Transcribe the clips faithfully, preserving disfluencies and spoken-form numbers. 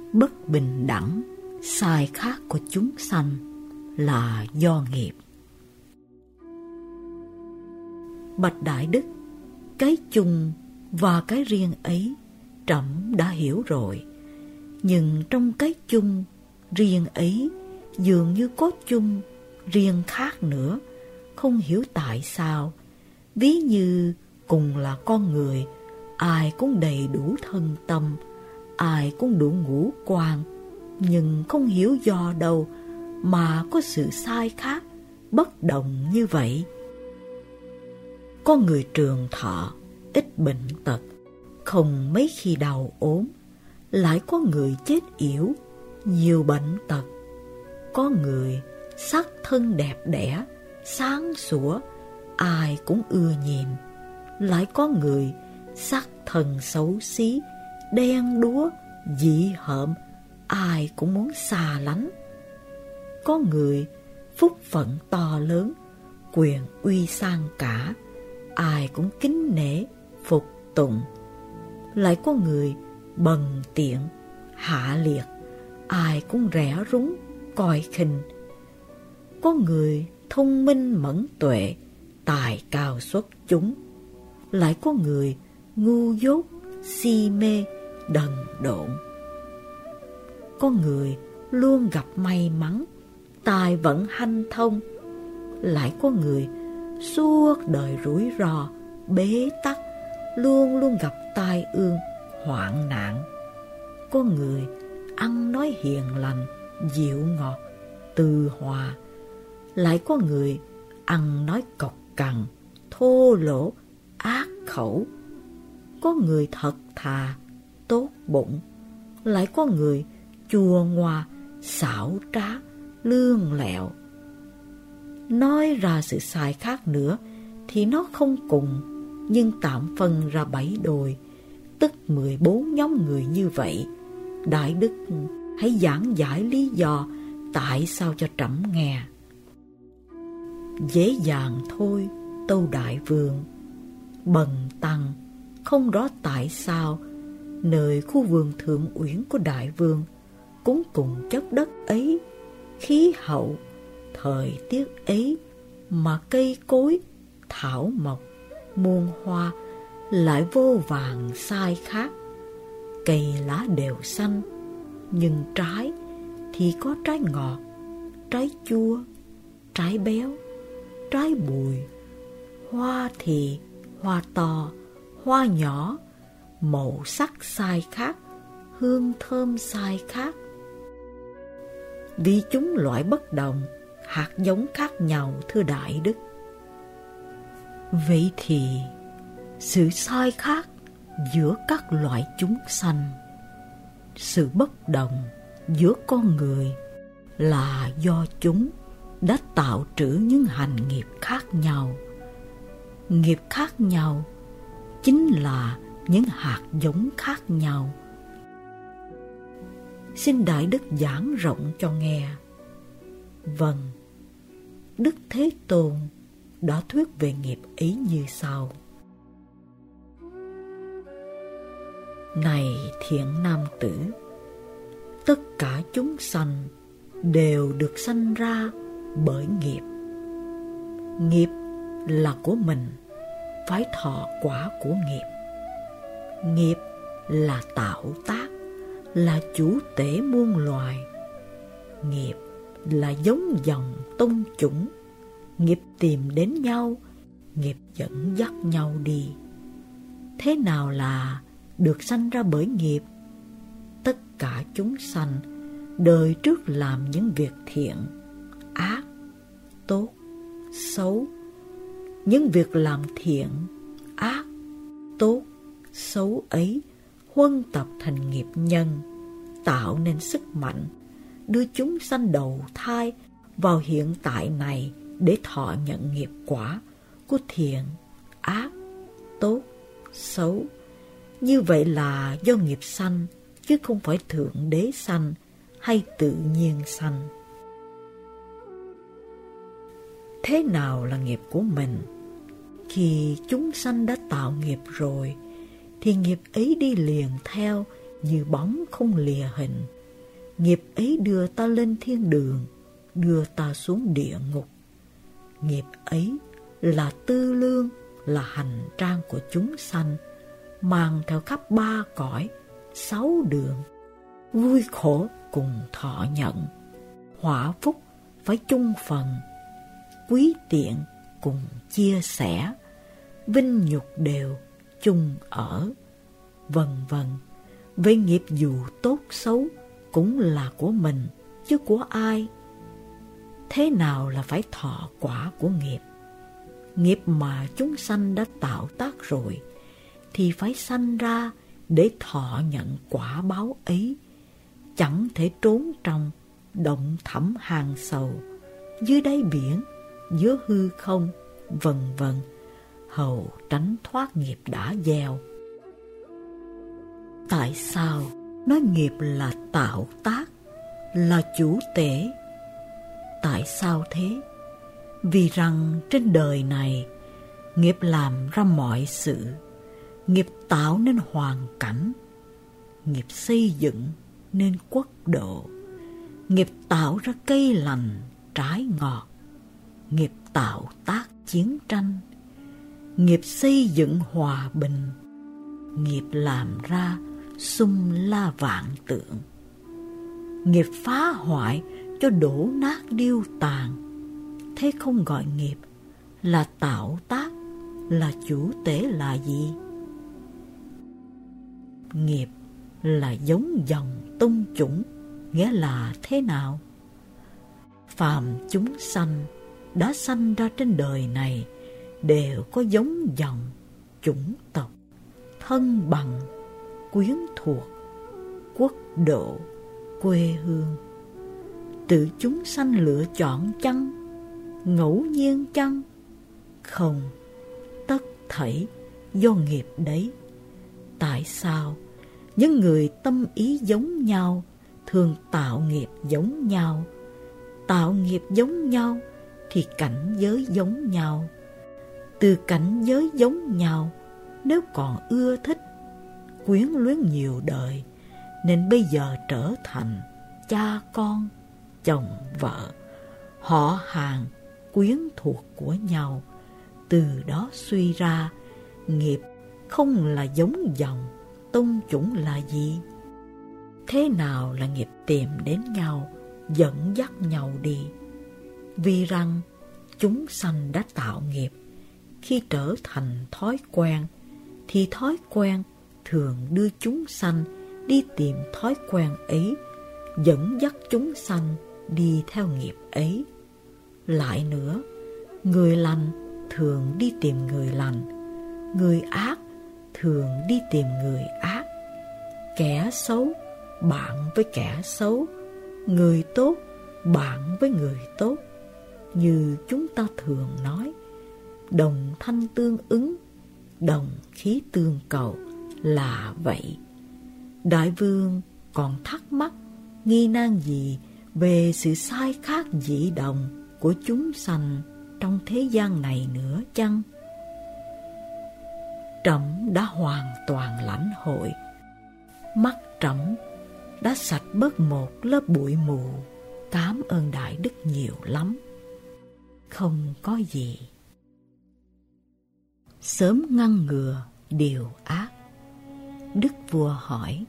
bất bình đẳng, sai khác của chúng sanh là do nghiệp. Bạch Đại Đức, cái chung và cái riêng ấy trẫm đã hiểu rồi, nhưng trong cái chung riêng ấy dường như có chung riêng khác nữa, không hiểu tại sao. Ví như cùng là con người, ai cũng đầy đủ thân tâm, ai cũng đủ ngũ quan, nhưng không hiểu do đâu mà có sự sai khác, bất đồng như vậy. Có người trường thọ, ít bệnh tật, không mấy khi đau ốm, lại có người chết yểu, nhiều bệnh tật. Có người sắc thân đẹp đẽ, sáng sủa, ai cũng ưa nhìn, lại có người sắc thân xấu xí, đen đúa, dị hợm, ai cũng muốn xa lánh. Có người phúc phận to lớn, quyền uy sang cả, ai cũng kính nể, phục tùng. Lại có người bần tiện, hạ liệt, ai cũng rẻ rúng, coi khinh. Có người thông minh mẫn tuệ, tài cao xuất chúng, lại có người ngu dốt, si mê, đần độn. Có người luôn gặp may mắn, tài vận hanh thông, lại có người suốt đời rủi ro, bế tắc, luôn luôn gặp tai ương, hoạn nạn. Có người ăn nói hiền lành, dịu ngọt, từ hòa, lại có người ăn nói cộc cằn, thô lỗ, ác khẩu. Có người thật thà, tốt bụng, lại có người chua ngoa, xảo trá, lương lẹo. Nói ra sự sai khác nữa thì nó không cùng, nhưng tạm phân ra bảy đôi, tức mười bốn nhóm người như vậy. Đại Đức hãy giảng giải lý do tại sao cho trẫm nghe. Dễ dàng thôi, tâu Đại Vương. Bần tăng không rõ tại sao nơi khu vườn Thượng Uyển của Đại Vương cũng cùng chất đất ấy, khí hậu, thời tiết ấy mà cây cối, thảo mộc, muôn hoa lại vô vàn sai khác. Cây lá đều xanh, nhưng trái thì có trái ngọt, trái chua, trái béo, trái bùi. Hoa thì hoa to, hoa nhỏ, màu sắc sai khác, hương thơm sai khác. Vì chúng loại bất đồng, hạt giống khác nhau, thưa Đại Đức. Vậy thì sự sai khác giữa các loại chúng sanh, sự bất đồng giữa con người là do chúng đã tạo trữ những hành nghiệp khác nhau. Nghiệp khác nhau chính là những hạt giống khác nhau. Xin Đại Đức giảng rộng cho nghe. Vâng, Đức Thế Tôn đã thuyết về nghiệp ấy như sau. Này thiện nam tử, tất cả chúng sanh đều được sanh ra bởi nghiệp. Nghiệp là của mình, phải thọ quả của nghiệp. Nghiệp là tạo tác, là chủ tể muôn loài. Nghiệp là giống dòng tông chủng. Nghiệp tìm đến nhau, nghiệp dẫn dắt nhau đi. Thế nào là được sanh ra bởi nghiệp? Tất cả chúng sanh đời trước làm những việc thiện, ác, tốt, xấu. Những việc làm thiện, ác, tốt, xấu ấy huân tập thành nghiệp nhân, tạo nên sức mạnh, đưa chúng sanh đầu thai vào hiện tại này để thọ nhận nghiệp quả của thiện, ác, tốt, xấu. Như vậy là do nghiệp sanh, chứ không phải Thượng Đế sanh hay tự nhiên sanh. Thế nào là nghiệp của mình? Khi chúng sanh đã tạo nghiệp rồi, thì nghiệp ấy đi liền theo như bóng không lìa hình, Nghiệp ấy đưa ta lên thiên đường, đưa ta xuống địa ngục. Nghiệp ấy là tư lương, là hành trang của chúng sanh, mang theo khắp ba cõi, sáu đường. Vui khổ cùng thọ nhận, họa phúc phải chung phần, quý tiện cùng chia sẻ, vinh nhục đều chung ở, vân vân. Với nghiệp dù tốt xấu cũng là của mình chứ của ai. Thế nào là phải thọ quả của nghiệp? Nghiệp mà chúng sanh đã tạo tác rồi thì phải sanh ra để thọ nhận quả báo ấy, chẳng thể trốn trong động thẳm hang sầu, dưới đáy biển, giữa hư không, vân vân, hầu tránh thoát nghiệp đã gieo. Tại sao nói nghiệp là tạo tác, là chủ tể? Tại sao thế? Vì rằng trên đời này, nghiệp làm ra mọi sự, nghiệp tạo nên hoàn cảnh, nghiệp xây dựng nên quốc độ, nghiệp tạo ra cây lành, trái ngọt, nghiệp tạo tác chiến tranh, nghiệp xây dựng hòa bình, nghiệp làm ra xung la vạn tượng, nghiệp phá hoại cho đổ nát điêu tàn. Thế không gọi nghiệp là tạo tác, là chủ tể là gì? Nghiệp là giống dòng tông chủng, nghĩa là thế nào? Phàm chúng sanh đã sanh ra trên đời này đều có giống dòng, chủng tộc, thân bằng, quyến thuộc, quốc độ, quê hương. Tự chúng sanh lựa chọn chăng? Ngẫu nhiên chăng? Không, tất thảy do nghiệp đấy. Tại sao những người tâm ý giống nhau thường tạo nghiệp giống nhau? Tạo nghiệp giống nhau thì cảnh giới giống nhau. Từ cảnh giới giống nhau, nếu còn ưa thích, quyến luyến nhiều đời, nên bây giờ trở thành cha con, chồng vợ, họ hàng, quyến thuộc của nhau. Từ đó suy ra, nghiệp không là giống dòng, tông chủng là gì? Thế nào là nghiệp tìm đến nhau, dẫn dắt nhau đi? Vì rằng chúng sanh đã tạo nghiệp, khi trở thành thói quen, thì thói quen thường đưa chúng sanh đi tìm thói quen ấy, dẫn dắt chúng sanh đi theo nghiệp ấy. Lại nữa, người lành thường đi tìm người lành, người ác thường đi tìm người ác, kẻ xấu bạn với kẻ xấu, người tốt bạn với người tốt. Như chúng ta thường nói, đồng thanh tương ứng, đồng khí tương cầu là vậy. Đại vương còn thắc mắc, nghi nan gì về sự sai khác dị đồng của chúng sanh trong thế gian này nữa chăng? Trẫm đã hoàn toàn lãnh hội. Mắt trẫm đã sạch bớt một lớp bụi mù. Cảm ơn Đại Đức nhiều lắm. Không có gì. Sớm ngăn ngừa điều ác. Đức vua hỏi: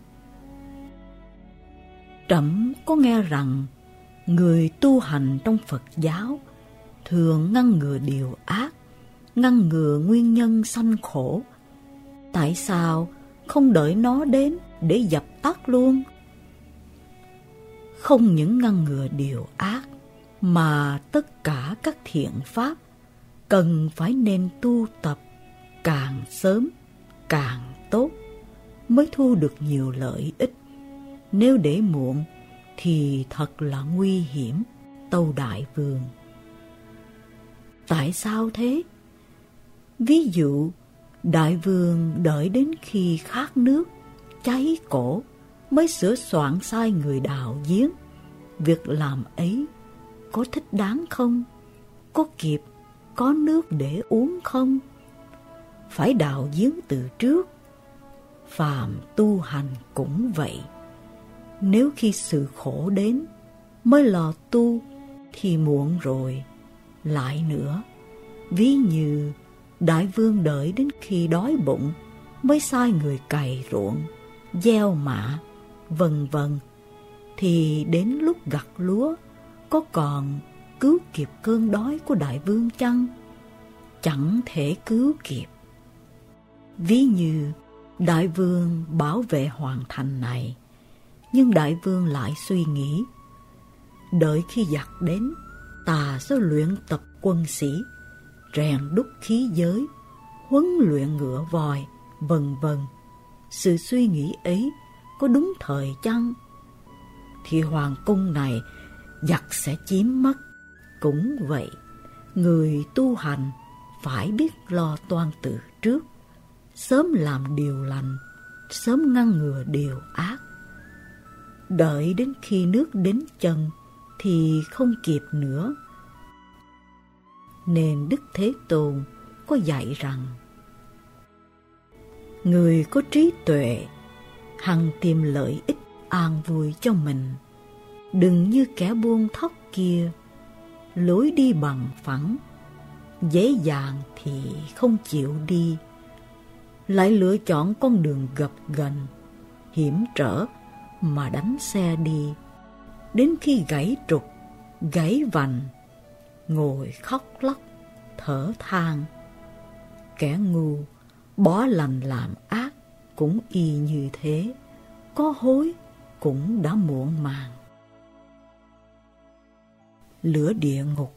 Trẫm có nghe rằng người tu hành trong Phật giáo thường ngăn ngừa điều ác, ngăn ngừa nguyên nhân sanh khổ. Tại sao không đợi nó đến để dập tắt luôn? Không những ngăn ngừa điều ác, mà tất cả các thiện pháp cần phải nên tu tập càng sớm càng tốt, mới thu được nhiều lợi ích. Nếu để muộn thì thật là nguy hiểm, tâu Đại Vương. Tại sao thế? Ví dụ, Đại Vương đợi đến khi khát nước, cháy cổ mới sửa soạn sai người đào giếng. Việc làm ấy có thích đáng không? Có kịp có nước để uống không? Phải đào giếng từ trước. Phàm tu hành cũng vậy. Nếu khi sự khổ đến mới lò tu thì muộn rồi. Lại nữa, ví như đại vương đợi đến khi đói bụng mới sai người cày ruộng, gieo mạ, vân vân, thì đến lúc gặt lúa có còn cứu kịp cơn đói của đại vương chăng? Chẳng thể cứu kịp. Ví như đại vương bảo vệ hoàn thành này, nhưng đại vương lại suy nghĩ, đợi khi giặc đến, ta sẽ luyện tập quân sĩ, rèn đúc khí giới, huấn luyện ngựa voi, vân vân. Sự suy nghĩ ấy có đúng thời chăng? Thì hoàng cung này giặc sẽ chiếm mất. Cũng vậy, người tu hành phải biết lo toan từ trước, sớm làm điều lành, sớm ngăn ngừa điều ác. Đợi đến khi nước đến chân thì không kịp nữa. Nên Đức Thế Tôn có dạy rằng, người có trí tuệ hằng tìm lợi ích an vui cho mình, đừng như kẻ buông thóc kia, lối đi bằng phẳng, dễ dàng thì không chịu đi, lại lựa chọn con đường gập ghềnh, hiểm trở mà đánh xe đi, đến khi gãy trục, gãy vành, ngồi khóc lóc, thở than. Kẻ ngu bỏ lành làm ác cũng y như thế, có hối cũng đã muộn màng. Lửa địa ngục.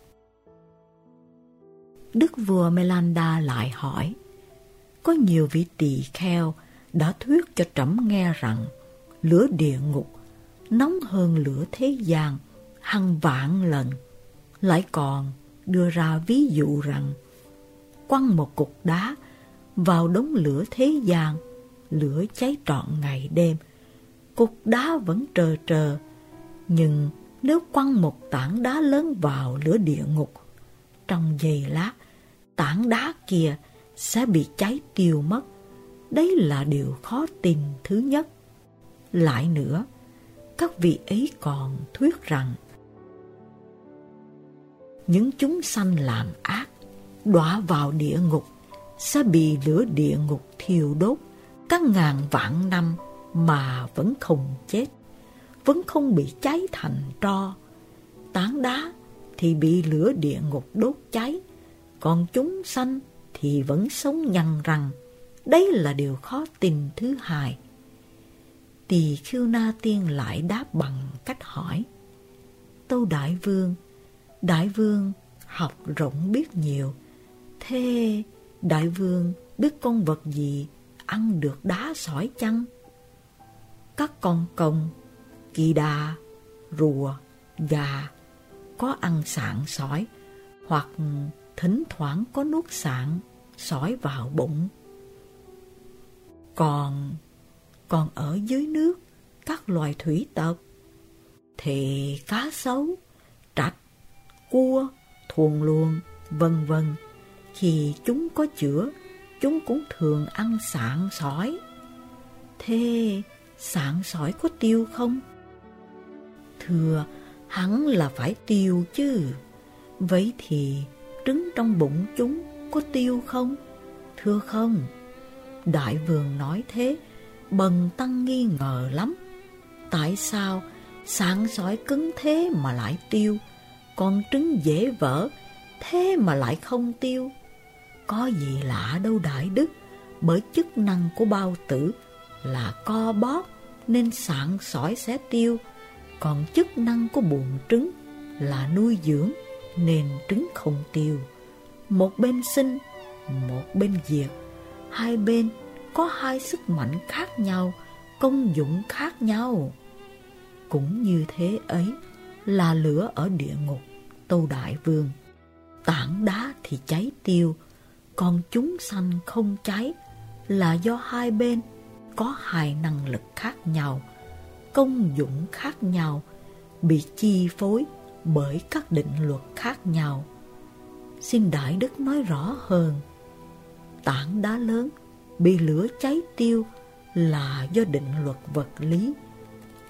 Đức vua Melanda lại hỏi, có nhiều vị tỳ kheo đã thuyết cho trẫm nghe rằng lửa địa ngục nóng hơn lửa thế gian hàng vạn lần, lại còn đưa ra ví dụ rằng quăng một cục đá vào đống lửa thế gian, lửa cháy trọn ngày đêm, cục đá vẫn trơ trơ. Nhưng nếu quăng một tảng đá lớn vào lửa địa ngục, trong giây lát tảng đá kia sẽ bị cháy tiêu mất. Đấy là điều khó tin thứ nhất. Lại nữa, các vị ấy còn thuyết rằng những chúng sanh làm ác đọa vào địa ngục sẽ bị lửa địa ngục thiêu đốt các ngàn vạn năm mà vẫn không chết, vẫn không bị cháy thành tro. Tảng đá thì bị lửa địa ngục đốt cháy, còn chúng sanh thì vẫn sống nhăn răng. Đấy là điều khó tin thứ hai. Tỳ Khưu Na Tiên lại đáp bằng cách hỏi, tâu đại vương, đại vương học rộng biết nhiều, thế đại vương biết con vật gì ăn được đá sỏi chăng? Các con công, kỳ đà, rùa, gà có ăn sạn sỏi, hoặc thỉnh thoảng có nuốt sạn sỏi vào bụng. Còn còn ở dưới nước, các loài thủy tộc thì cá sấu, trạch, cua, thuồng luồng, vân vân, khi chúng có chữa, chúng cũng thường ăn sạn sỏi. Thế sạn sỏi có tiêu không? Thưa, hẳn là phải tiêu chứ. Vậy thì trứng trong bụng chúng có tiêu không? Thưa không. Đại vương nói thế, Bần tăng nghi ngờ lắm. Tại sao sạn sỏi cứng thế mà lại tiêu, còn trứng dễ vỡ thế mà lại không tiêu? Có gì lạ đâu đại đức, bởi chức năng của bao tử là co bóp nên sạn sỏi sẽ tiêu, còn chức năng của buồng trứng là nuôi dưỡng nên trứng không tiêu. Một bên sinh, một bên diệt, hai bên có hai sức mạnh khác nhau, công dụng khác nhau. Cũng như thế ấy là lửa ở địa ngục, tâu đại vương. Tảng đá thì cháy tiêu, còn chúng sanh không cháy là do hai bên có hai năng lực khác nhau, công dụng khác nhau, bị chi phối bởi các định luật khác nhau. Xin đại đức nói rõ hơn. Tảng đá lớn bị lửa cháy tiêu là do định luật vật lý,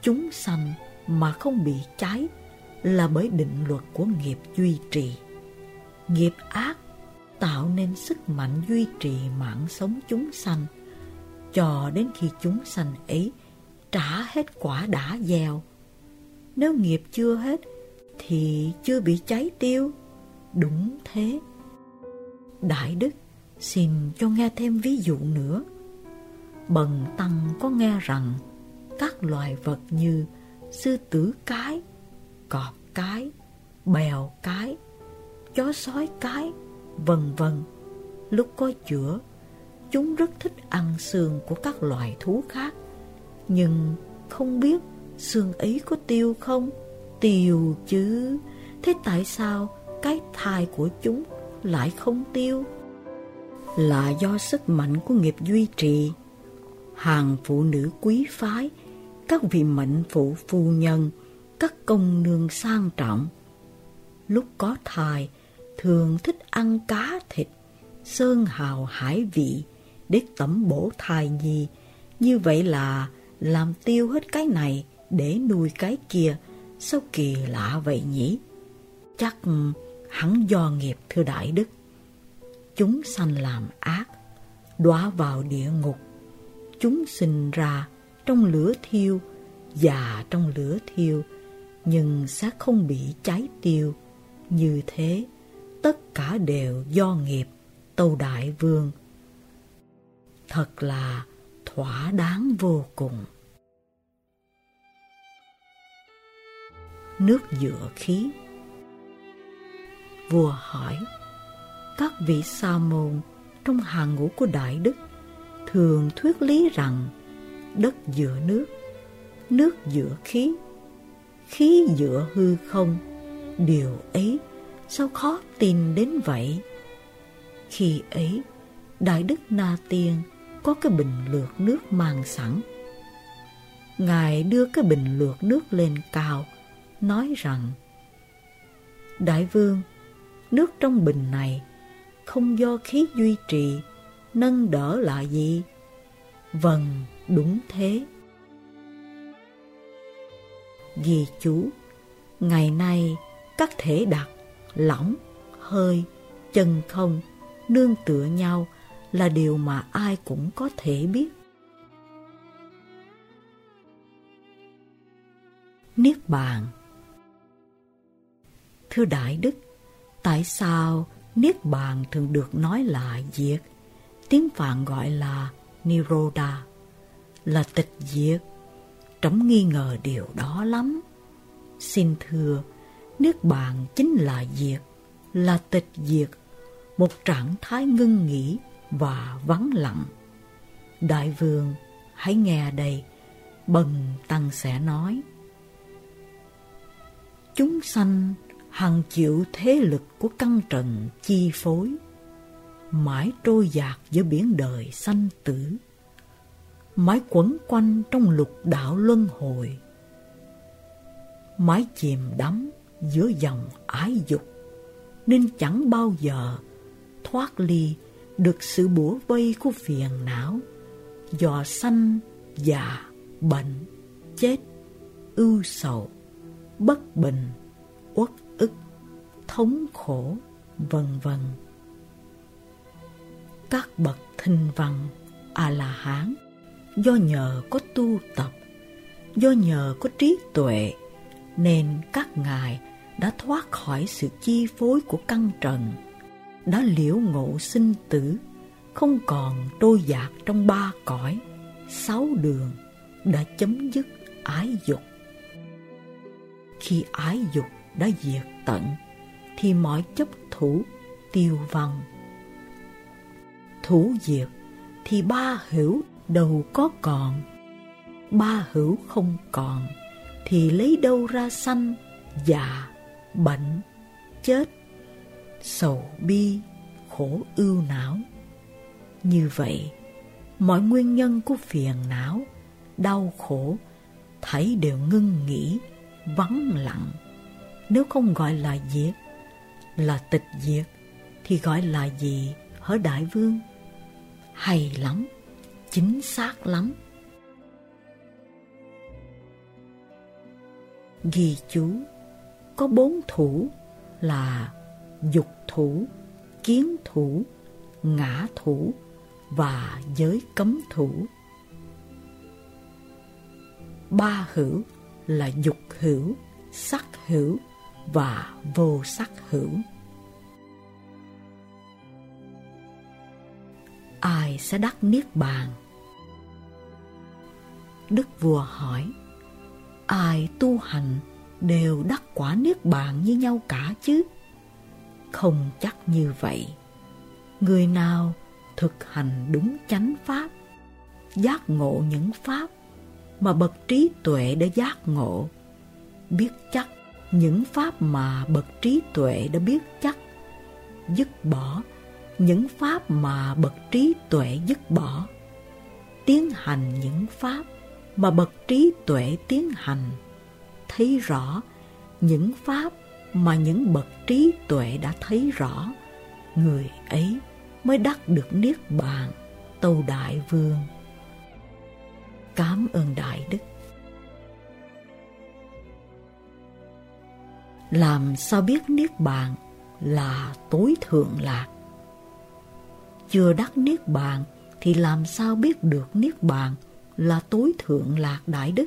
chúng sanh mà không bị cháy là bởi định luật của nghiệp duy trì. Nghiệp ác tạo nên sức mạnh duy trì mạng sống chúng sanh cho đến khi chúng sanh ấy trả hết quả đã gieo. Nếu nghiệp chưa hết thì chưa bị cháy tiêu. Đúng thế. Đại Đức xin cho nghe thêm ví dụ nữa. Bần tăng có nghe rằng các loài vật như sư tử cái, cọp cái, bèo cái, chó sói cái, vân vân, lúc có chữa, chúng rất thích ăn xương của các loài thú khác, nhưng không biết xương ấy có tiêu không? Tiêu chứ. Thế tại sao cái thai của chúng lại không tiêu? Là do sức mạnh của nghiệp duy trì. Hàng phụ nữ quý phái, các vị mệnh phụ phu nhân, các công nương sang trọng, lúc có thai thường thích ăn cá thịt, sơn hào hải vị để tẩm bổ thai nhi. Như vậy là làm tiêu hết cái này để nuôi cái kia. Sao kỳ lạ vậy nhỉ? Chắc hẳn do nghiệp, thưa Đại Đức. Chúng sanh làm ác, đọa vào địa ngục. Chúng sinh ra trong lửa thiêu, già trong lửa thiêu, nhưng sẽ không bị cháy tiêu. Như thế, tất cả đều do nghiệp, tâu Đại Vương. Thật là thỏa đáng vô cùng. Nước dựa khí. Vua hỏi, các vị sa môn trong hàng ngũ của Đại Đức thường thuyết lý rằng đất dựa nước, nước dựa khí, khí dựa hư không. Điều ấy sao khó tin đến vậy? Khi ấy, Đại Đức Na Tiên có cái bình lược nước mang sẵn. Ngài đưa cái bình lược nước lên cao, nói rằng: Đại Vương, nước trong bình này không do khí duy trì, nâng đỡ là gì? Vâng, đúng thế. Ghi chú: ngày nay các thể đặc, lỏng, hơi, chân không nương tựa nhau là điều mà ai cũng có thể biết. Niết bàn. Thưa Đại Đức, tại sao Niết bàn thường được nói là diệt? Tiếng Phạn gọi là Nirodha, là tịch diệt. Trẫm nghi ngờ điều đó lắm. Xin thưa, Niết bàn chính là diệt, là tịch diệt, một trạng thái ngưng nghỉ và vắng lặng. Đại Vương, hãy nghe đây, Bần tăng sẽ nói. Chúng sanh hằng chịu thế lực của căn trần chi phối, mãi trôi dạt giữa biển đời sanh tử, mãi quẩn quanh trong lục đạo luân hồi, mãi chìm đắm giữa dòng ái dục, nên chẳng bao giờ thoát ly được sự bủa vây của phiền não, do sanh, già, bệnh, chết, ưu sầu, bất bình, uất ức, thống khổ, vân vân. Các bậc thinh văn A-la-hán do nhờ có tu tập, do nhờ có trí tuệ, nên các ngài đã thoát khỏi sự chi phối của căn trần, đã liễu ngộ sinh tử, không còn trôi dạt trong ba cõi, sáu đường, đã chấm dứt ái dục. Khi ái dục đã diệt tận, thì mọi chấp thủ tiêu vong. Thủ diệt thì ba hữu đâu có còn. Ba hữu không còn, thì lấy đâu ra sanh, già, bệnh, chết, sầu bi, khổ ưu não. Như vậy, mọi nguyên nhân của phiền não, đau khổ, thảy đều ngưng nghỉ, vắng lặng. Nếu không gọi là diệt, là tịch diệt, thì gọi là gì hả Đại Vương? Hay lắm, chính xác lắm. Ghi chú, có bốn thủ là dục thủ, kiến thủ, ngã thủ và giới cấm thủ. Ba hữu là dục hữu, sắc hữu và vô sắc hữu. Ai sẽ đắc niết bàn? Đức vua hỏi, ai tu hành đều đắc quả niết bàn như nhau cả chứ? Không chắc như vậy. Người nào thực hành đúng chánh pháp, giác ngộ những pháp mà bậc trí tuệ đã giác ngộ, biết chắc những pháp mà bậc trí tuệ đã biết chắc, dứt bỏ những pháp mà bậc trí tuệ dứt bỏ, tiến hành những pháp mà bậc trí tuệ tiến hành, thấy rõ những pháp mà những bậc trí tuệ đã thấy rõ, người ấy mới đắc được niết bàn, tâu Đại Vương. Cảm ơn Đại Đức. Làm sao biết niết bàn là tối thượng lạc? Chưa đắc niết bàn thì làm sao biết được niết bàn là tối thượng lạc, Đại Đức?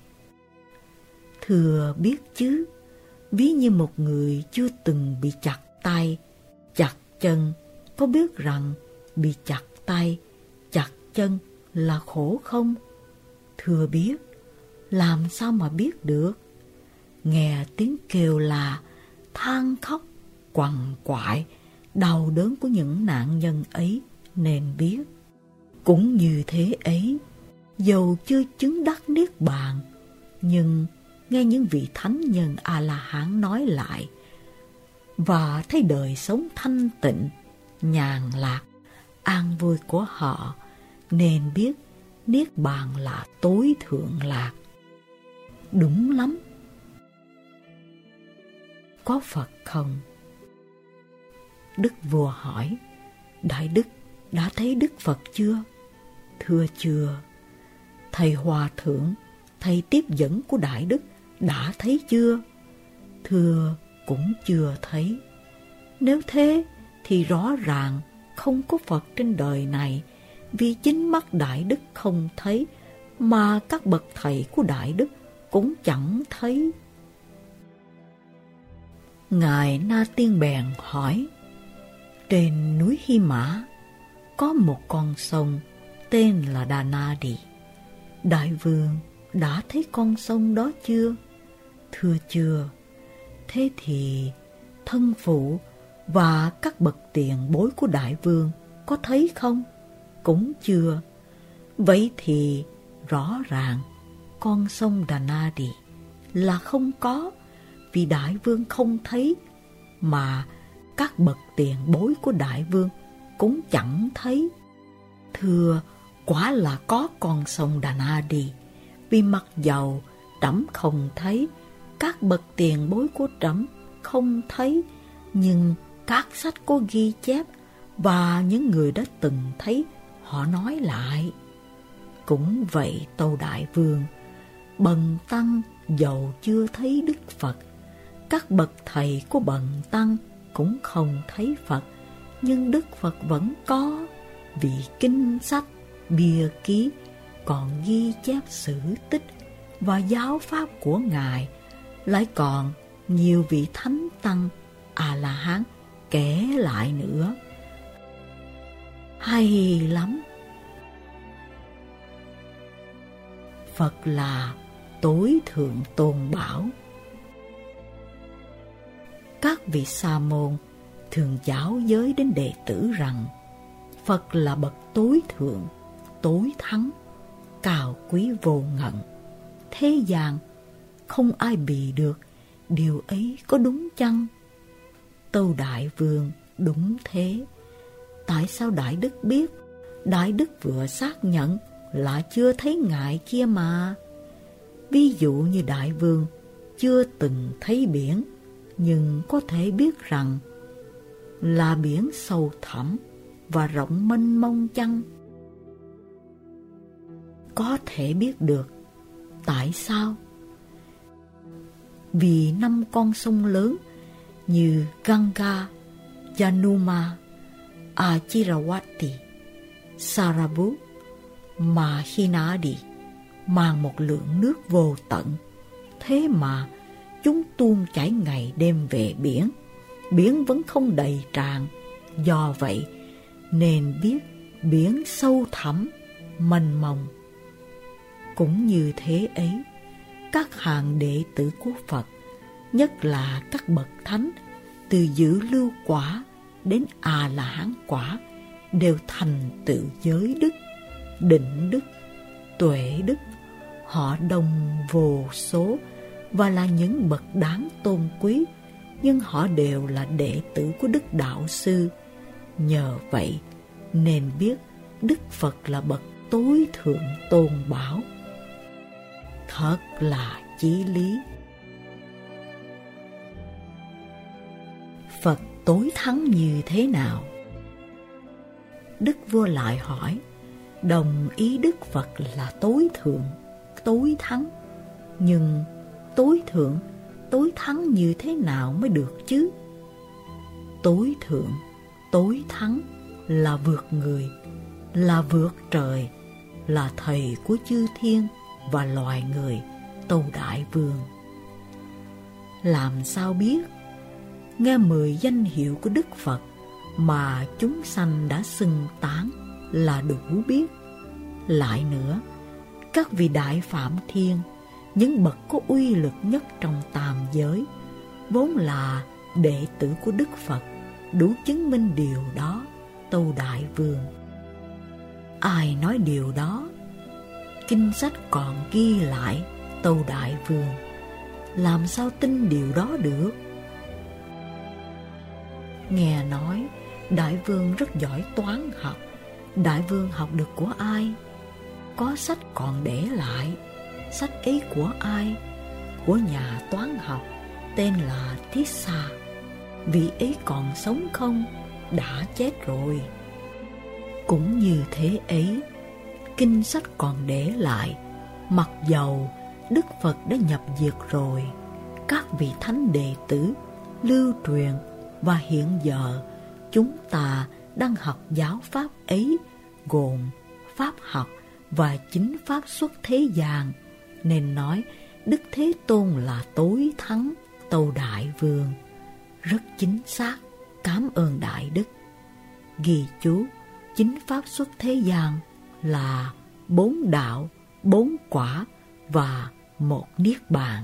Thưa biết chứ, ví như một người chưa từng bị chặt tay, chặt chân, có biết rằng bị chặt tay, chặt chân là khổ không? Thưa biết, làm sao mà biết được? Nghe tiếng kêu là, than khóc, quằn quại, đau đớn của những nạn nhân ấy nên biết. Cũng như thế ấy, dầu chưa chứng đắc niết bàn, nhưng nghe những vị thánh nhân A-la-hán nói lại và thấy đời sống thanh tịnh, nhàn lạc, an vui của họ, nên biết niết bàn là tối thượng lạc. Đúng lắm. Có Phật không? Đức vua hỏi, Đại Đức đã thấy Đức Phật chưa? Thưa chưa. Thầy Hòa Thượng, thầy tiếp dẫn của Đại Đức đã thấy chưa? Thưa, cũng chưa thấy. Nếu thế thì rõ ràng không có Phật trên đời này, vì chính mắt Đại Đức không thấy, mà các bậc thầy của Đại Đức cũng chẳng thấy. Ngài Na Tiên bèn hỏi, trên núi Hy Mã có một con sông tên là Đà Na Đi. Đại Vương đã thấy con sông đó chưa? Thưa chưa. Thế thì thân phụ và các bậc tiền bối của Đại Vương có thấy không? Cũng chưa. Vậy thì rõ ràng con sông Đà Na Đi là không có, vì Đại Vương không thấy, mà các bậc tiền bối của Đại Vương cũng chẳng thấy. Thưa, quả là có con sông Đà Na Đi, vì mặc dầu trẫm không thấy, các bậc tiền bối của trẫm không thấy, nhưng các sách có ghi chép và những người đã từng thấy họ nói lại. Cũng vậy tâu Đại Vương, bần tăng dầu chưa thấy Đức Phật, các bậc thầy của bần tăng cũng không thấy Phật, nhưng Đức Phật vẫn có, vì kinh sách, bìa ký còn ghi chép sử tích và giáo pháp của Ngài, lại còn nhiều vị thánh tăng A-la-hán kể lại nữa. Hay lắm. Phật là tối thượng tôn bảo. Các vị sa môn thường giáo giới đến đệ tử rằng Phật là bậc tối thượng, tối thắng, cao quý vô ngần. Thế gian không ai bì được, điều ấy có đúng chăng? Tâu Đại Vương, đúng thế. Tại sao Đại Đức biết? Đại Đức vừa xác nhận là chưa thấy Ngài kia mà. Ví dụ như Đại Vương chưa từng thấy biển, nhưng có thể biết rằng là biển sâu thẳm và rộng mênh mông chăng? Có thể biết được. Tại sao? vì năm con sông lớn như Ganga, Januma, Achiravati, Sarabhu, Mahinadi mang một lượng nước vô tận. Thế mà chúng tuôn chảy ngày đêm về biển, biển vẫn không đầy tràn. Do vậy nên biết biển sâu thẳm, mênh mông. Cũng như thế ấy, các hàng đệ tử của Phật, nhất là các bậc thánh, từ giữ lưu quả đến A La Hán quả, đều thành tựu giới đức, định đức, tuệ đức. Họ đông vô số và là những bậc đáng tôn quý, nhưng họ đều là đệ tử của Đức Đạo Sư. Nhờ vậy nên biết Đức Phật là bậc tối thượng tôn bảo. Thật là chí lý. Phật tối thắng như thế nào? Đức Vua lại hỏi, đồng ý Đức Phật là tối thượng, tối thắng. Nhưng tối thượng, tối thắng như thế nào mới được chứ? Tối thượng, tối thắng là vượt người, là vượt trời, là thầy của chư thiên và loài người, Tâu Đại Vương. Làm sao biết? Nghe mười danh hiệu của Đức Phật mà chúng sanh đã xưng tán là đủ biết. Lại nữa, các vị đại phạm thiên, những bậc có uy lực nhất trong tam giới, vốn là đệ tử của Đức Phật, đủ chứng minh điều đó, Tâu Đại Vương. Ai nói điều đó? Kinh sách còn ghi lại, Tâu Đại Vương. Làm sao tin điều đó được? Nghe nói Đại Vương rất giỏi toán học. Đại Vương học được của ai? Có sách còn để lại. Sách ấy của ai? Của nhà toán học tên là Thiết Xa. Vị ấy còn sống không? Đã chết rồi. Cũng như thế ấy, kinh sách còn để lại, mặc dầu Đức Phật đã nhập diệt rồi, các vị thánh đệ tử lưu truyền, và hiện giờ chúng ta đang học giáo pháp ấy, gồm pháp học và chính pháp xuất thế gian, nên nói Đức Thế Tôn là tối thắng, Tâu Đại Vương. Rất chính xác, cảm ơn Đại Đức. Ghi chú, chính pháp xuất thế gian là bốn đạo, bốn quả và một niết bàn.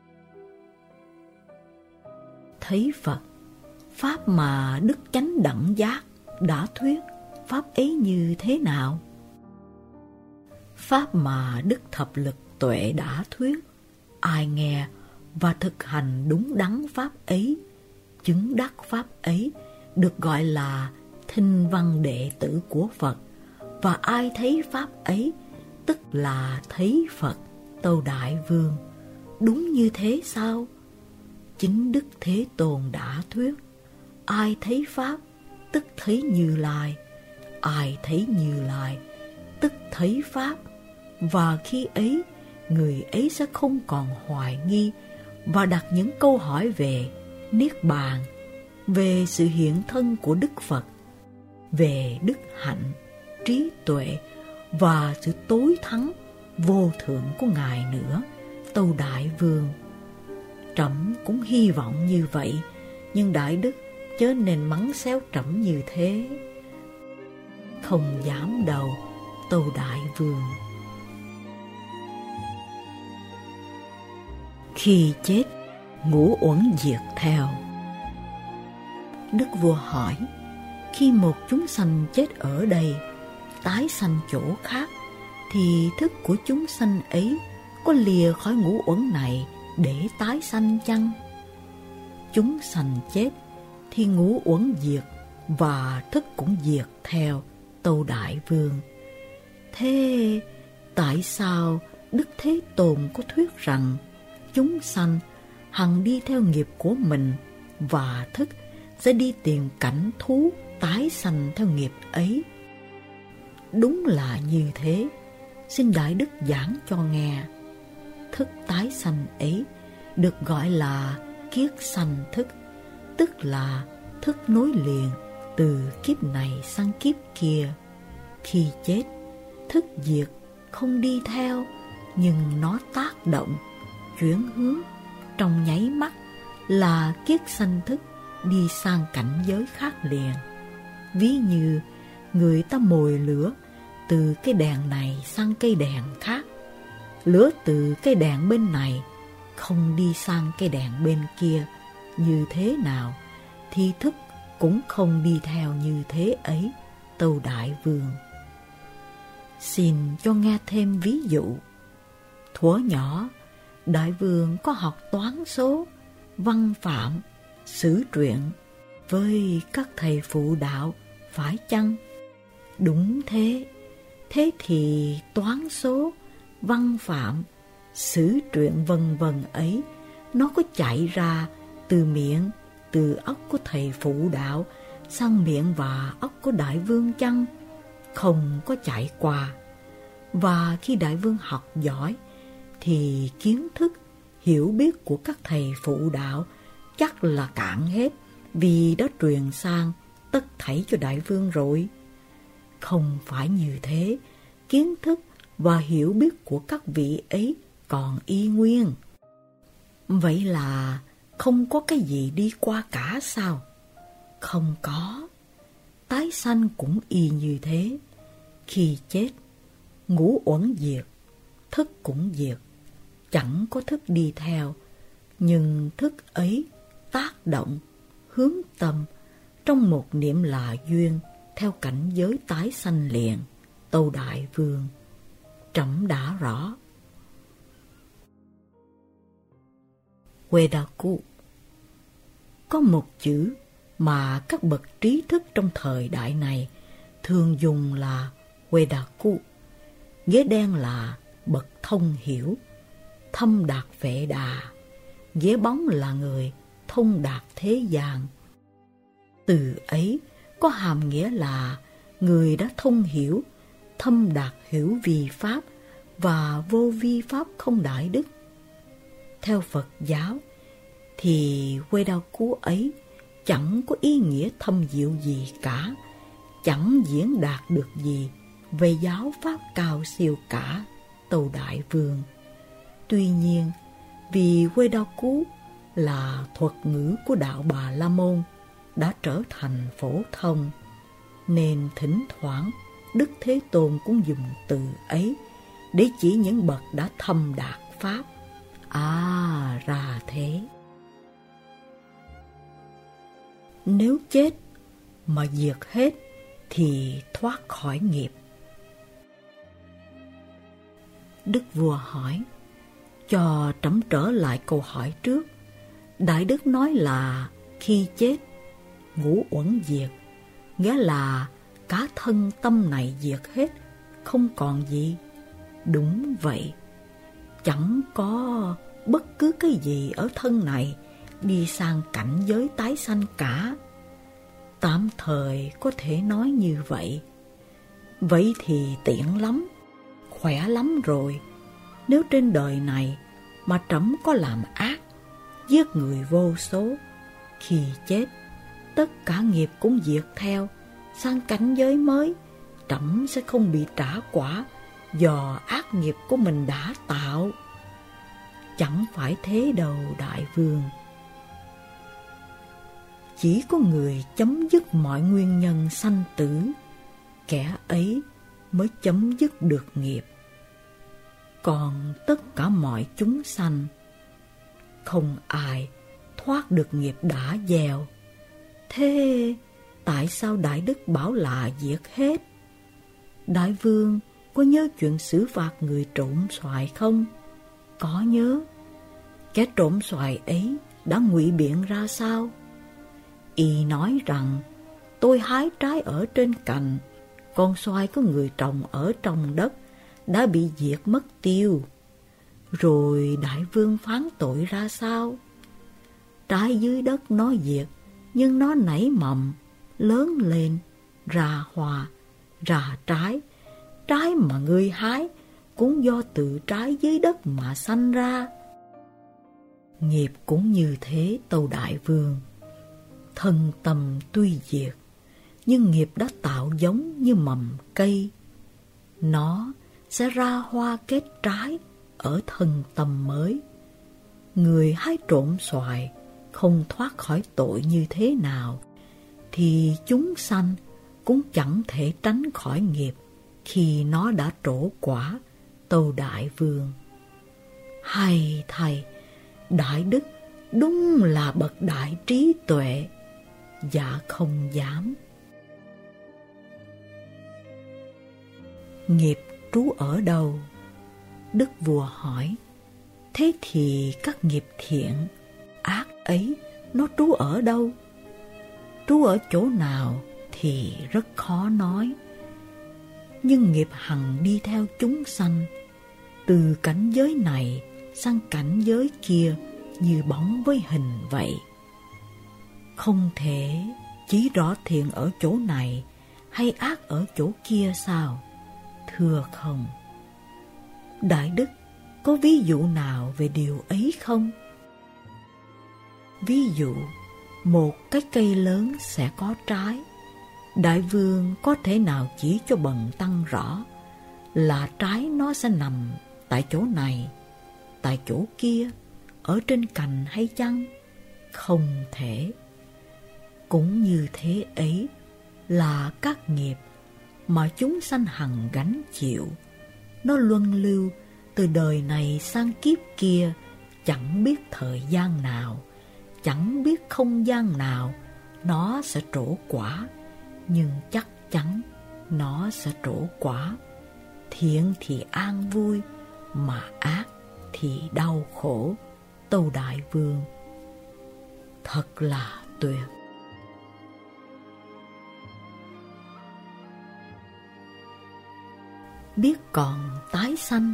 Thấy Phật, pháp mà Đức Chánh Đẳng Giác đã thuyết, pháp ấy như thế nào? Pháp mà Đức Thập Lực Tuệ đã thuyết, ai nghe và thực hành đúng đắn pháp ấy, chứng đắc pháp ấy, được gọi là thinh văn đệ tử của Phật. Và ai thấy pháp ấy, tức là thấy Phật, Tâu Đại Vương. Đúng như thế sao? Chính Đức Thế Tôn đã thuyết, ai thấy pháp, tức thấy Như Lai. Ai thấy Như Lai, tức thấy pháp. Và khi ấy, người ấy sẽ không còn hoài nghi và đặt những câu hỏi về Niết Bàn, về sự hiện thân của Đức Phật, về đức hạnh, trí tuệ và sự tối thắng vô thượng của Ngài nữa, Tâu Đại Vương. Trẫm cũng hy vọng như vậy, nhưng Đại Đức chớ nên mắng xéo trẫm như thế. Không dám đâu, Tâu Đại Vương. Khi chết, ngũ uẩn diệt theo. Đức Vua hỏi, khi một chúng sanh chết ở đây, tái sanh chỗ khác, thì thức của chúng sanh ấy có lìa khỏi ngũ uẩn này để tái sanh chăng? Chúng sanh chết thì ngũ uẩn diệt và thức cũng diệt theo, Tâu Đại Vương. Thế tại sao Đức Thế Tôn có thuyết rằng chúng sanh hằng đi theo nghiệp của mình và thức sẽ đi tìm cảnh thú tái sanh theo nghiệp ấy? Đúng là như thế. Xin Đại Đức giảng cho nghe. Thức tái sanh ấy được gọi là kiết sanh thức, tức là thức nối liền từ kiếp này sang kiếp kia. Khi chết, thức diệt không đi theo, nhưng nó tác động, chuyển hướng trong nháy mắt là kiết sanh thức đi sang cảnh giới khác liền. Ví như người ta mồi lửa từ cây đèn này sang cây đèn khác. Lửa từ cây đèn bên này không đi sang cây đèn bên kia như thế nào, thì thức cũng không đi theo như thế ấy, tâu Đại Vương. Xin cho nghe thêm ví dụ. Thuở nhỏ, Đại Vương có học toán số, văn phạm, sử truyện với các thầy phụ đạo, phải chăng? Đúng thế. Thế thì toán số, văn phạm, sử truyện vân vân ấy, nó có chạy ra từ miệng, từ óc của thầy phụ đạo sang miệng và óc của Đại Vương chăng? Không có chạy qua. Và khi Đại Vương học giỏi, thì kiến thức, hiểu biết của các thầy phụ đạo chắc là cạn hết, vì đã truyền sang tất thảy cho Đại Vương rồi. Không phải như thế, kiến thức và hiểu biết của các vị ấy còn y nguyên. Vậy là không có cái gì đi qua cả sao? Không có. Tái sanh cũng y như thế. Khi chết, ngũ uẩn diệt, thức cũng diệt, chẳng có thức đi theo, nhưng thức ấy tác động, hướng tâm trong một niệm là duyên theo cảnh giới tái sanh liền, tâu Đại Vương. Trẫm đã rõ. Wedaku. Có một chữ mà các bậc trí thức trong thời đại này thường dùng là Wedaku. Nghĩa đen là bậc thông hiểu, thâm đạt vệ đà. Nghĩa bóng là người thông đạt thế gian. Từ ấy có hàm nghĩa là người đã thông hiểu, thâm đạt hiểu vi pháp và vô vi pháp không đại đức. Theo Phật giáo thì Wedaku ấy chẳng có ý nghĩa thâm diệu gì cả, chẳng diễn đạt được gì về giáo pháp cao siêu cả, tâu Đại Vương. Tuy nhiên, vì Wedaku là thuật ngữ của đạo Bà La Môn đã trở thành phổ thông, nên thỉnh thoảng Đức Thế Tôn cũng dùng từ ấy để chỉ những bậc đã thâm đạt pháp. À, ra thế. Nếu chết mà diệt hết thì thoát khỏi nghiệp. Đức vua hỏi, cho trẫm trở lại câu hỏi trước. Đại Đức nói là khi chết, ngũ uẩn diệt, nghĩa là cả thân tâm này diệt hết, không còn gì. Đúng vậy, chẳng có bất cứ cái gì ở thân này đi sang cảnh giới tái sanh cả. Tạm thời có thể nói như vậy. Vậy thì tiện lắm, khỏe lắm rồi. Nếu trên đời này mà trẫm có làm ác, giết người vô số, khi chết, tất cả nghiệp cũng diệt theo, sang cảnh giới mới, trẫm sẽ không bị trả quả do ác nghiệp của mình đã tạo. Chẳng phải thế đâu, Đại Vương. Chỉ có người chấm dứt mọi nguyên nhân sanh tử, kẻ ấy mới chấm dứt được nghiệp. Còn tất cả mọi chúng sanh, không ai thoát được nghiệp đã gieo. Thế tại sao Đại Đức bảo là diệt hết? Đại Vương có nhớ chuyện xử phạt người trộm xoài không? Có nhớ. Kẻ trộm xoài ấy đã ngụy biện ra sao? Y nói rằng, tôi hái trái ở trên cành, con xoài có người trồng ở trong đất đã bị diệt mất tiêu. Rồi Đại Vương phán tội ra sao? Trái dưới đất nó diệt, nhưng nó nảy mầm, lớn lên, ra hoa, ra trái. Trái mà ngươi hái cũng do từ trái dưới đất mà sanh ra. Nghiệp cũng như thế, tâu đại vương. Thân tâm tuy diệt, nhưng nghiệp đã tạo giống như mầm cây. Nó sẽ ra hoa kết trái ở thân tâm mới. Người hái trộm xoài không thoát khỏi tội như thế nào, thì chúng sanh cũng chẳng thể tránh khỏi nghiệp khi nó đã trổ quả, tâu đại vương. Hay thầy, đại đức đúng là bậc đại trí tuệ. Dạ không dám. Nghiệp trú ở đâu? Đức vua hỏi. Thế thì các nghiệp thiện, ác ấy nó trú ở đâu? Trú ở chỗ nào thì rất khó nói. Nhưng nghiệp hằng đi theo chúng sanh, từ cảnh giới này sang cảnh giới kia như bóng với hình vậy. Không thể chỉ rõ thiện ở chỗ này hay ác ở chỗ kia sao? Thưa không. Đại đức có ví dụ nào về điều ấy không? Ví dụ, một cái cây lớn sẽ có trái. Đại vương có thể nào chỉ cho bần tăng rõ là trái nó sẽ nằm tại chỗ này, tại chỗ kia, ở trên cành hay chăng? Không thể. Cũng như thế ấy là các nghiệp mà chúng sanh hằng gánh chịu. Nó luân lưu từ đời này sang kiếp kia, chẳng biết thời gian nào, chẳng biết không gian nào nó sẽ trổ quả, nhưng chắc chắn nó sẽ trổ quả. Thiện thì an vui, mà ác thì đau khổ, tâu đại vương. Thật là tuyệt. Biết còn tái sanh.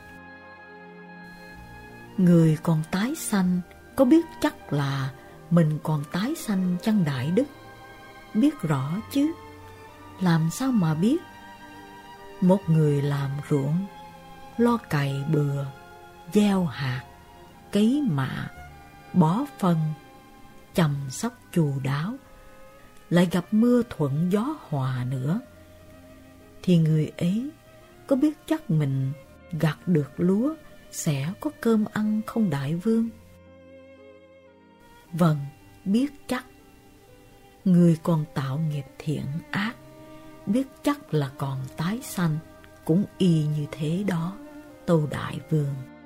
Người còn tái sanh có biết chắc là mình còn tái sanh chăng đại đức? Biết rõ chứ. Làm sao mà biết? Một người làm ruộng, lo cày bừa, gieo hạt, cấy mạ, bón phân, chăm sóc chu đáo, lại gặp mưa thuận gió hòa nữa, thì người ấy có biết chắc mình gặt được lúa sẽ có cơm ăn không đại vương? Vâng, biết chắc. Người còn tạo nghiệp thiện ác, biết chắc là còn tái sanh, cũng y như thế đó, tâu đại vương.